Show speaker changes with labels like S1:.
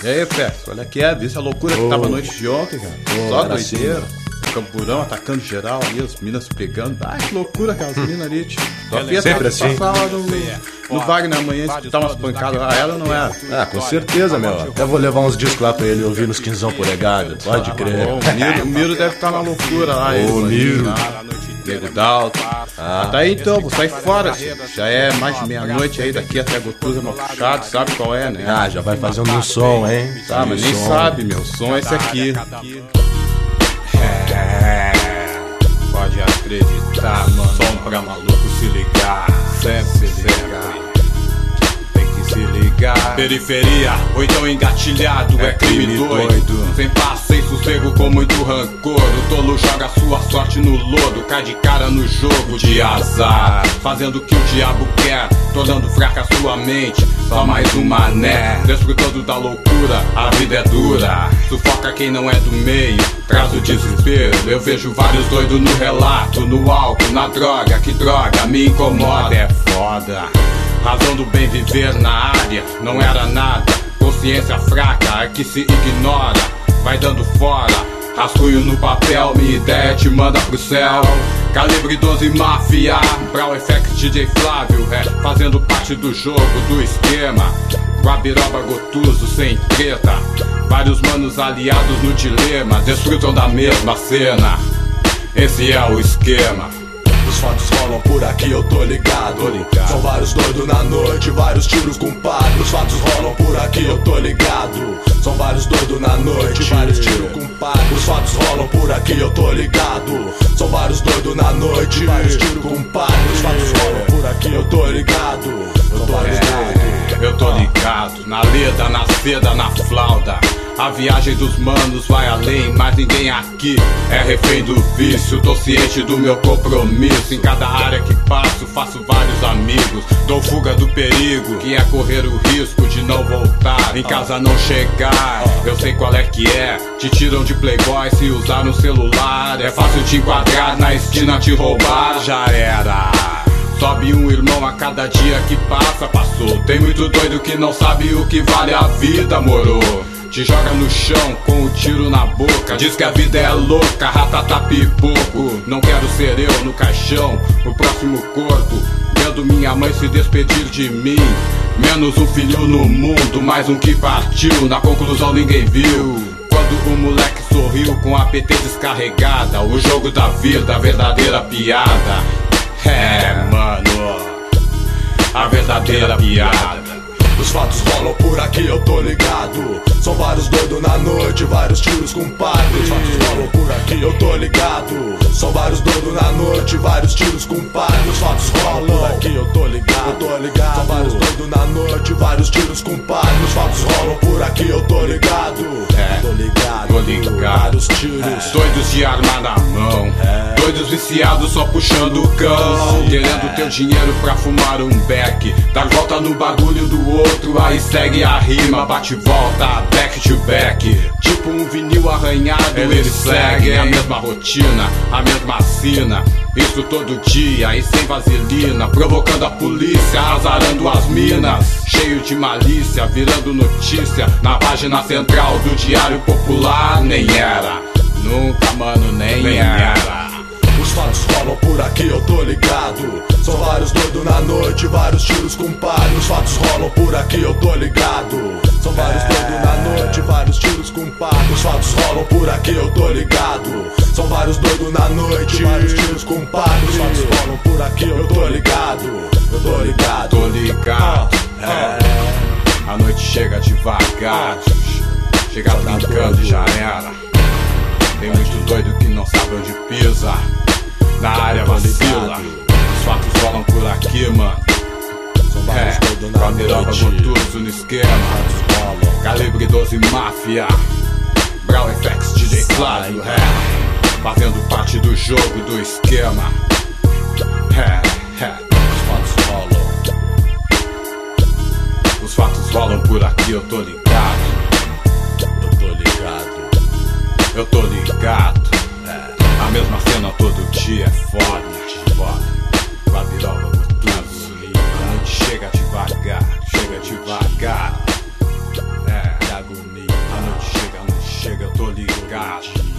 S1: E aí, Fex, olha aqui, vê essa loucura que tava a noite de ontem, cara. Só doideira. Camburão atacando geral ali, as minas se pegando. Ah, que loucura aquelas minas ali, tio.
S2: Sempre assim.
S1: Passar lá no Wagner amanhã, escutar umas pancadas lá, ela não era.
S2: Ah, com certeza, meu. Até vou levar uns discos lá pra ele ouvir nos 15 polegada. Pode crer.
S1: O Miro deve estar na loucura lá.
S2: Ô, Miro.
S1: Nego Dalton. Tá aí então, vou sair fora. Já é mais de meia-noite aí, daqui até Gotuza, mal puxado, sabe qual é, né?
S2: Ah, já vai fazendo um som, hein?
S1: Tá, mas nem sabe, meu. O som é esse aqui.
S3: Pode acreditar, mano. Som pra maluco se ligar. Sempre tem que se ligar. Periferia, ou então engatilhado, é crime doido. Sem paz, sem sossego, com muito rancor. O tolo joga sua sorte no lodo, cai de cara no jogo de azar, fazendo o que o diabo quer, tornando fraca a sua mente. Só mais um mané, desfrutando da loucura. A vida é dura, sufoca quem não é do meio, traz o desespero. Eu vejo vários doidos no relato, no álcool, na droga. Que droga me incomoda, é foda. Razão do bem viver na área, não era nada. Consciência fraca, que se ignora, vai dando fora. Rascunho no papel, minha ideia te manda pro céu. Calibre 12 Máfia, Brown Effect DJ Flávio, fazendo parte do jogo, do esquema. Guabiroba Gotuso, sem treta. Vários manos aliados no dilema, desfrutam da mesma cena. Esse é o esquema.
S4: Os fatos rolam por aqui, eu tô ligado. São vários doidos na noite, vários tiros com padre. Os fatos rolam por aqui, eu tô ligado. São vários doidos na noite, vários tiros com padre. Os fatos rolam por aqui, eu tô ligado. São vários doidos na noite, vários tiros com padre. Os fatos rolam por aqui, eu tô ligado. São vários doidos.
S3: Eu tô ligado, na leda, na seda, na flauta. A viagem dos manos vai além, mas ninguém aqui é refém do vício. Tô ciente do meu compromisso, em cada área que passo, faço vários amigos. Dou fuga do perigo, que é correr o risco de não voltar, em casa não chegar. Eu sei qual é que é, te tiram de playboy se usar no celular. É fácil te enquadrar, na esquina te roubar, já era. Sobe um irmão a cada dia que passa, passou. Tem muito doido que não sabe o que vale a vida, moro. Te joga no chão com o tiro na boca, diz que a vida é louca, ratata pipoco. Não quero ser eu no caixão, o próximo corpo, vendo minha mãe se despedir de mim. Menos um filho no mundo, mais um que partiu, na conclusão ninguém viu. Quando o moleque sorriu com a PT descarregada, o jogo da vida, a verdadeira piada. É, mano, a verdadeira piada.
S4: Os fatos rolam por aqui, eu tô ligado. São vários doidos na noite, vários tiros com padre. Os fatos rolam por aqui, eu tô ligado. São vários doidos na noite, vários tiros com padre. Os fatos rolam por aqui, eu tô ligado. Eu tô ligado. São vários doidos na noite, vários tiros com padre. Os fatos rolam por aqui, eu tô ligado. Tô ligado.
S3: Tô ligado.
S4: Vários tiros.
S3: Doidos de arma na mão, doidos viciados só puxando o cão, querendo teu dinheiro pra fumar um beck, dar volta no bagulho do outro, aí segue a rima, bate e volta, back to back. Tipo um vinil arranhado, eles seguem a mesma rotina, a mesma sina. Isso todo dia e sem vaselina, provocando a polícia, azarando as minas. Cheio de malícia, virando notícia na página central do Diário Popular. Nem era, nunca, mano, nem era.
S4: Os fatos rolam por aqui, eu tô ligado. São vários doidos na noite, vários tiros com padre. Os fatos rolam por aqui, eu tô ligado. São vários doidos na noite, vários tiros com padre. Os fatos rolam por aqui, eu tô ligado. São vários doidos na noite, vários tiros com padre. Os fatos rolam por aqui, eu tô ligado. Eu tô ligado.
S3: Tô ligado. A noite chega devagar, chega brincando e já era. Tem muito doido que não sabe onde pisa, na área vacila. Os fatos rolam por aqui, mano. Guabiroba Gotuso no esquema, Calibre 12 Máfia, Brown Effects DJ Flávio, fazendo parte do jogo, do esquema.
S4: Os fatos rolam.
S3: Os fatos rolam por aqui, eu tô ligado.
S4: Eu tô ligado.
S3: Eu tô ligado. A mesma cena todo dia é foda. Guabiroba Gotuso. A noite chega devagar, chega devagar.
S4: Que agonia.
S3: ligado.